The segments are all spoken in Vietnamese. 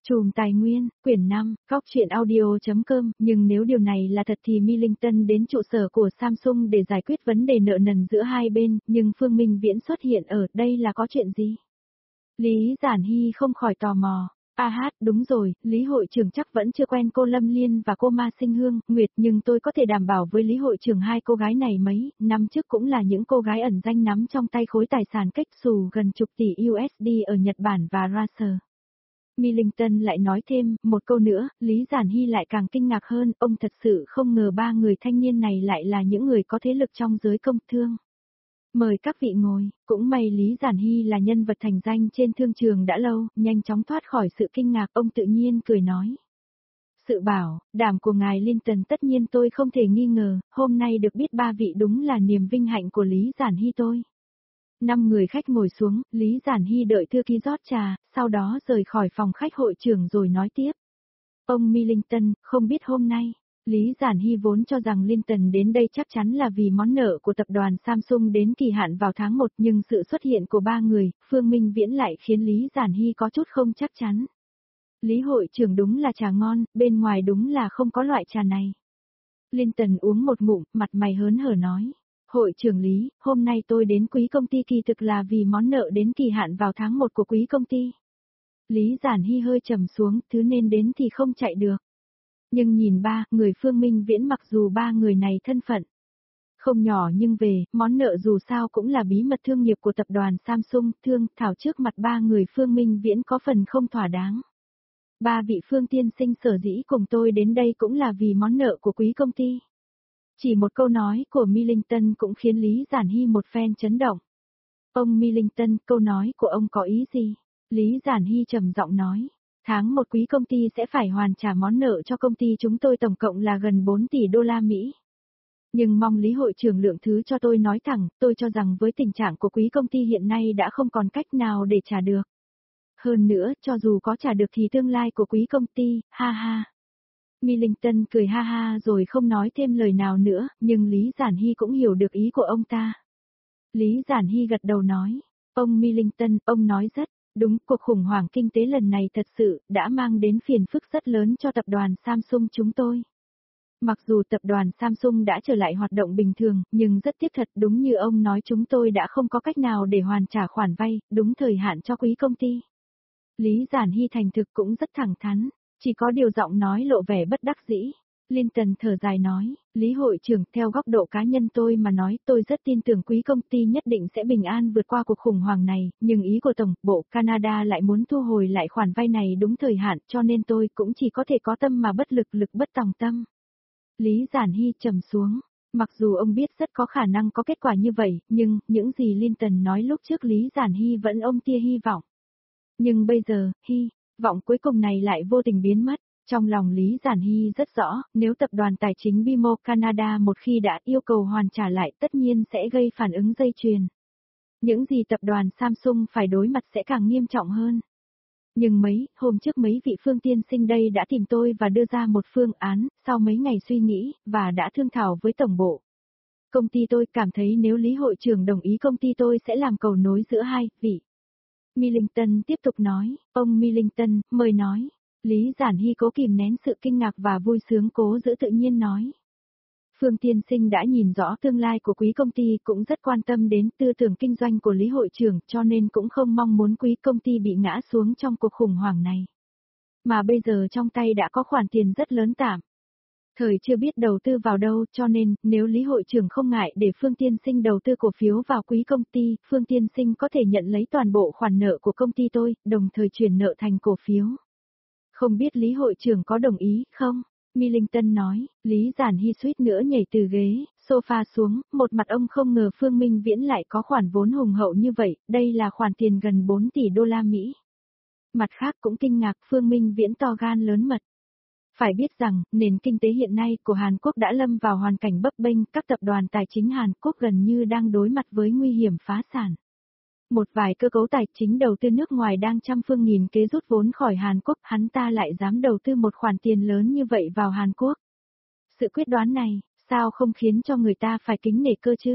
Chùm Tài Nguyên, quyển 5, góc truyện audio.com, nhưng nếu điều này là thật thì Millington đến trụ sở của Samsung để giải quyết vấn đề nợ nần giữa hai bên, nhưng Phương Minh Viễn xuất hiện ở đây là có chuyện gì? Lý Giản Hy không khỏi tò mò. Đúng rồi, Lý hội trưởng chắc vẫn chưa quen cô Lâm Liên và cô Ma Sinh Hương, Nguyệt, nhưng tôi có thể đảm bảo với Lý hội trưởng hai cô gái này mấy năm trước cũng là những cô gái ẩn danh nắm trong tay khối tài sản cách xù gần chục tỷ USD ở Nhật Bản và Russell. Millington lại nói thêm, một câu nữa, Lý Giản Hy lại càng kinh ngạc hơn, ông thật sự không ngờ ba người thanh niên này lại là những người có thế lực trong giới công thương. Mời các vị ngồi, cũng may Lý Giản Hy là nhân vật thành danh trên thương trường đã lâu, nhanh chóng thoát khỏi sự kinh ngạc, ông tự nhiên cười nói. Sự bảo, đảm của ngài Linton tất nhiên tôi không thể nghi ngờ, hôm nay được biết ba vị đúng là niềm vinh hạnh của Lý Giản Hy tôi. 5 người khách ngồi xuống, Lý Giản Hy đợi thư ký rót trà, sau đó rời khỏi phòng khách hội trưởng rồi nói tiếp. Ông Millington, không biết hôm nay, Lý Giản Hy vốn cho rằng Linton đến đây chắc chắn là vì món nợ của tập đoàn Samsung đến kỳ hạn vào tháng 1, nhưng sự xuất hiện của ba người, Phương Minh Viễn lại khiến Lý Giản Hy có chút không chắc chắn. Lý hội trưởng đúng là trà ngon, bên ngoài đúng là không có loại trà này. Linton uống một ngụm, mặt mày hớn hở nói. Hội trưởng Lý, hôm nay tôi đến quý công ty kỳ thực là vì món nợ đến kỳ hạn vào tháng 1 của quý công ty. Lý Giản Hy hơi trầm xuống, thứ nên đến thì không chạy được. Nhưng nhìn ba người Phương Minh Viễn, mặc dù ba người này thân phận không nhỏ nhưng về, món nợ dù sao cũng là bí mật thương nghiệp của tập đoàn Samsung, thương thảo trước mặt ba người Phương Minh Viễn có phần không thỏa đáng. Ba vị Phương tiên sinh sở dĩ cùng tôi đến đây cũng là vì món nợ của quý công ty. Chỉ một câu nói của Millington cũng khiến Lý Giản Hy một phen chấn động. Ông Millington, câu nói của ông có ý gì? Lý Giản Hy trầm giọng nói. Tháng 1 quý công ty sẽ phải hoàn trả món nợ cho công ty chúng tôi tổng cộng là gần 4 tỷ đô la Mỹ. Nhưng mong Lý hội trưởng lượng thứ cho tôi nói thẳng, tôi cho rằng với tình trạng của quý công ty hiện nay đã không còn cách nào để trả được. Hơn nữa, cho dù có trả được thì tương lai của quý công ty, ha ha. Millington cười ha ha rồi không nói thêm lời nào nữa, nhưng Lý Giản Hy cũng hiểu được ý của ông ta. Lý Giản Hy gật đầu nói, ông Millington, ông nói rất đúng, cuộc khủng hoảng kinh tế lần này thật sự đã mang đến phiền phức rất lớn cho tập đoàn Samsung chúng tôi. Mặc dù tập đoàn Samsung đã trở lại hoạt động bình thường, nhưng rất tiếc thật, đúng như ông nói, chúng tôi đã không có cách nào để hoàn trả khoản vay, đúng thời hạn cho quý công ty. Lý Giản Hy thành thực cũng rất thẳng thắn, chỉ có điều giọng nói lộ vẻ bất đắc dĩ. Linton thở dài nói, Lý hội trưởng, theo góc độ cá nhân tôi mà nói, tôi rất tin tưởng quý công ty nhất định sẽ bình an vượt qua cuộc khủng hoảng này, nhưng ý của Tổng bộ Canada lại muốn thu hồi lại khoản vay này đúng thời hạn, cho nên tôi cũng chỉ có thể có tâm mà bất lực, lực bất tòng tâm. Lý Giản Hy trầm xuống, mặc dù ông biết rất có khả năng có kết quả như vậy, nhưng những gì Linton nói lúc trước Lý Giản Hy vẫn ôm tia hy vọng. Nhưng bây giờ, hy vọng cuối cùng này lại vô tình biến mất. Trong lòng Lý Giản Hy rất rõ, nếu tập đoàn tài chính BMO Canada một khi đã yêu cầu hoàn trả lại tất nhiên sẽ gây phản ứng dây chuyền. Những gì tập đoàn Samsung phải đối mặt sẽ càng nghiêm trọng hơn. Nhưng hôm trước mấy vị Phương tiên sinh đây đã tìm tôi và đưa ra một phương án, sau mấy ngày suy nghĩ, và đã thương thảo với tổng bộ. Công ty tôi cảm thấy nếu Lý hội trưởng đồng ý công ty tôi sẽ làm cầu nối giữa hai vị. Millington tiếp tục nói, ông Millington, mời nói. Lý Giản Hy cố kìm nén sự kinh ngạc và vui sướng, cố giữ tự nhiên nói. Phương tiên sinh đã nhìn rõ tương lai của quý công ty, cũng rất quan tâm đến tư tưởng kinh doanh của Lý hội trưởng, cho nên cũng không mong muốn quý công ty bị ngã xuống trong cuộc khủng hoảng này. Mà bây giờ trong tay đã có khoản tiền rất lớn tạm. Thời chưa biết đầu tư vào đâu, cho nên, nếu Lý hội trưởng không ngại để Phương tiên sinh đầu tư cổ phiếu vào quý công ty, Phương tiên sinh có thể nhận lấy toàn bộ khoản nợ của công ty tôi, đồng thời chuyển nợ thành cổ phiếu. Không biết Lý hội trưởng có đồng ý không? Millington nói. Lý Giản Hy suýt nữa nhảy từ ghế sofa xuống, một mặt ông không ngờ Phương Minh Viễn lại có khoản vốn hùng hậu như vậy, đây là khoản tiền gần 4 tỷ đô la Mỹ. Mặt khác cũng kinh ngạc, Phương Minh Viễn to gan lớn mật. Phải biết rằng, nền kinh tế hiện nay của Hàn Quốc đã lâm vào hoàn cảnh bấp bênh, các tập đoàn tài chính Hàn Quốc gần như đang đối mặt với nguy hiểm phá sản. Một vài cơ cấu tài chính đầu tư nước ngoài đang trăm phương nghìn kế rút vốn khỏi Hàn Quốc, hắn ta lại dám đầu tư một khoản tiền lớn như vậy vào Hàn Quốc. Sự quyết đoán này, sao không khiến cho người ta phải kính nể cơ chứ?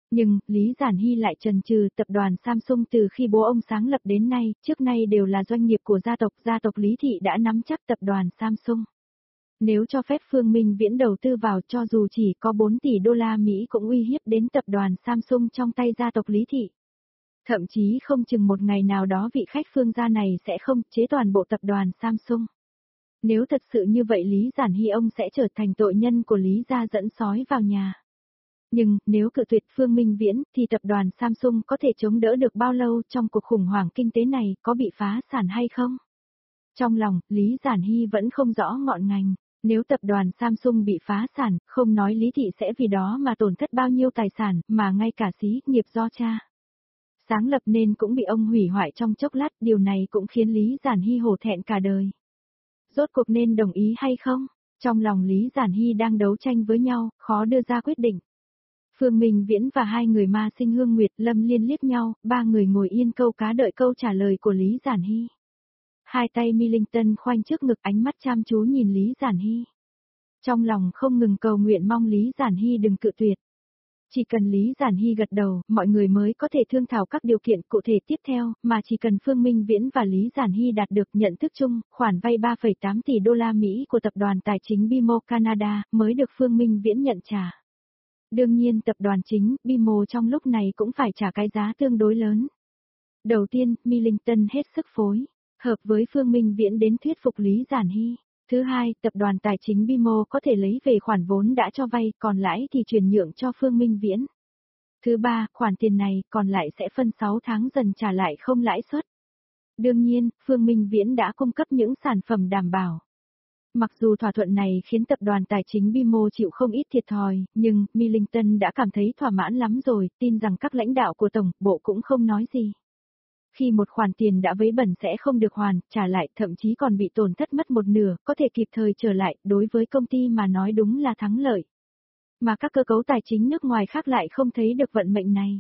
Nhưng, Lý Giản Hy lại chần chừ, tập đoàn Samsung từ khi bố ông sáng lập đến nay, trước nay đều là doanh nghiệp của gia tộc Lý Thị đã nắm chắc tập đoàn Samsung. Nếu cho phép Phương Minh Viễn đầu tư vào cho dù chỉ có 4 tỷ đô la Mỹ cũng uy hiếp đến tập đoàn Samsung trong tay gia tộc Lý Thị. Thậm chí không chừng một ngày nào đó vị khách Phương gia này sẽ không chế toàn bộ tập đoàn Samsung. Nếu thật sự như vậy Lý Giản Hy ông sẽ trở thành tội nhân của Lý gia dẫn sói vào nhà. Nhưng, nếu cự tuyệt Phương Minh Viễn, thì tập đoàn Samsung có thể chống đỡ được bao lâu trong cuộc khủng hoảng kinh tế này, có bị phá sản hay không? Trong lòng, Lý Giản Hy vẫn không rõ ngọn ngành. Nếu tập đoàn Samsung bị phá sản, không nói Lý Thị sẽ vì đó mà tổn thất bao nhiêu tài sản, mà ngay cả xí nghiệp do cha sáng lập nên cũng bị ông hủy hoại trong chốc lát, điều này cũng khiến Lý Giản Hy hổ thẹn cả đời. Rốt cuộc nên đồng ý hay không? Trong lòng Lý Giản Hy đang đấu tranh với nhau, khó đưa ra quyết định. Phương Minh Viễn và hai người Ma Sinh Hương Nguyệt Lâm Liên liếc nhau, ba người ngồi yên câu cá đợi câu trả lời của Lý Giản Hy. Hai tay Millington khoanh trước ngực ánh mắt chăm chú nhìn Lý Giản Hy. Trong lòng không ngừng cầu nguyện mong Lý Giản Hy đừng cự tuyệt. Chỉ cần Lý Giản Hy gật đầu, mọi người mới có thể thương thảo các điều kiện cụ thể tiếp theo, mà chỉ cần Phương Minh Viễn và Lý Giản Hy đạt được nhận thức chung, khoản vay 3,8 tỷ đô la Mỹ của tập đoàn tài chính BMO Canada mới được Phương Minh Viễn nhận trả. Đương nhiên tập đoàn chính, BMO trong lúc này cũng phải trả cái giá tương đối lớn. Đầu tiên, Millington hết sức phối hợp với Phương Minh Viễn đến thuyết phục Lý Giản Hy. Thứ hai, tập đoàn tài chính BMO có thể lấy về khoản vốn đã cho vay, còn lãi thì chuyển nhượng cho Phương Minh Viễn. Thứ ba, khoản tiền này còn lại sẽ phân 6 tháng dần trả lại không lãi suất. Đương nhiên, Phương Minh Viễn đã cung cấp những sản phẩm đảm bảo. Mặc dù thỏa thuận này khiến tập đoàn tài chính BMO chịu không ít thiệt thòi, nhưng Millington đã cảm thấy thỏa mãn lắm rồi, tin rằng các lãnh đạo của Tổng bộ cũng không nói gì. Khi một khoản tiền đã vấy bẩn sẽ không được trả lại, thậm chí còn bị tổn thất mất một nửa, có thể kịp thời trở lại, đối với công ty mà nói đúng là thắng lợi. Mà các cơ cấu tài chính nước ngoài khác lại không thấy được vận mệnh này.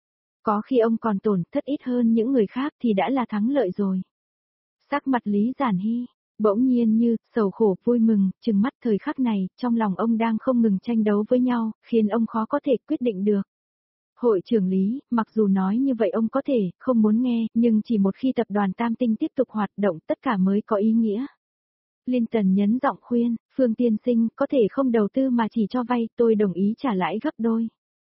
Có khi ông còn tổn thất ít hơn những người khác thì đã là thắng lợi rồi. Sắc mặt Lý Giản Hy bỗng nhiên như sầu khổ vui mừng, trừng mắt thời khắc này, trong lòng ông đang không ngừng tranh đấu với nhau, khiến ông khó có thể quyết định được. Hội trưởng Lý, mặc dù nói như vậy ông có thể không muốn nghe, nhưng chỉ một khi tập đoàn Tam Tinh tiếp tục hoạt động tất cả mới có ý nghĩa. Linton nhấn giọng khuyên, Phương tiên sinh có thể không đầu tư mà chỉ cho vay, tôi đồng ý trả lãi gấp đôi.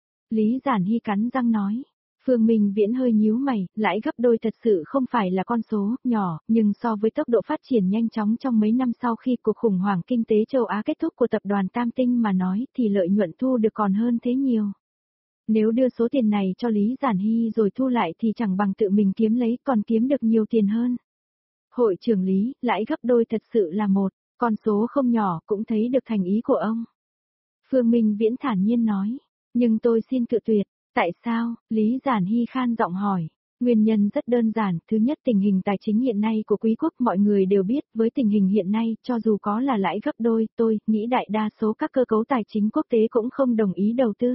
Lý Giản Hy cắn răng nói. Phương Minh Viễn hơi nhíu mày, lãi gấp đôi thật sự không phải là con số nhỏ, nhưng so với tốc độ phát triển nhanh chóng trong mấy năm sau khi cuộc khủng hoảng kinh tế châu Á kết thúc của tập đoàn Tam Tinh mà nói thì lợi nhuận thu được còn hơn thế nhiều. Nếu đưa số tiền này cho Lý Giản Hy rồi thu lại thì chẳng bằng tự mình kiếm lấy, còn kiếm được nhiều tiền hơn. Hội trưởng Lý, lãi gấp đôi thật sự là một con số không nhỏ, cũng thấy được thành ý của ông. Phương Minh Viễn thản nhiên nói, nhưng tôi xin cự tuyệt. Tại sao? Lý Giản Hy khan giọng hỏi. Nguyên nhân rất đơn giản, thứ nhất tình hình tài chính hiện nay của quý quốc mọi người đều biết, với tình hình hiện nay, cho dù có là lãi gấp đôi, tôi nghĩ đại đa số các cơ cấu tài chính quốc tế cũng không đồng ý đầu tư.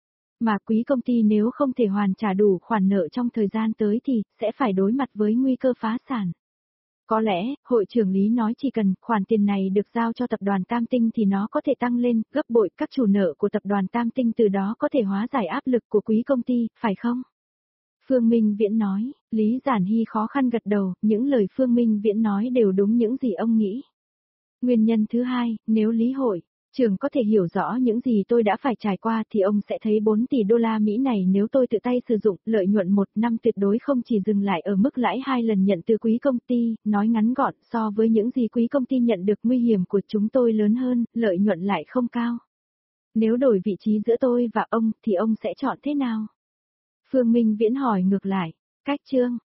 Mà quý công ty nếu không thể hoàn trả đủ khoản nợ trong thời gian tới thì sẽ phải đối mặt với nguy cơ phá sản. Có lẽ, hội trưởng Lý nói chỉ cần khoản tiền này được giao cho tập đoàn Tam Tinh thì nó có thể tăng lên gấp bội, các chủ nợ của tập đoàn Tam Tinh từ đó có thể hóa giải áp lực của quý công ty, phải không? Phương Minh Viễn nói. Lý Giản Hy khó khăn gật đầu, những lời Phương Minh Viễn nói đều đúng những gì ông nghĩ. Nguyên nhân thứ hai, nếu Lý hội trưởng có thể hiểu rõ những gì tôi đã phải trải qua thì ông sẽ thấy 4 tỷ đô la Mỹ này nếu tôi tự tay sử dụng, lợi nhuận một năm tuyệt đối không chỉ dừng lại ở mức lãi 2 lần nhận từ quý công ty, nói ngắn gọn so với những gì quý công ty nhận được nguy hiểm của chúng tôi lớn hơn, lợi nhuận lại không cao. Nếu đổi vị trí giữa tôi và ông thì ông sẽ chọn thế nào? Phương Minh Viễn hỏi ngược lại. Cách chương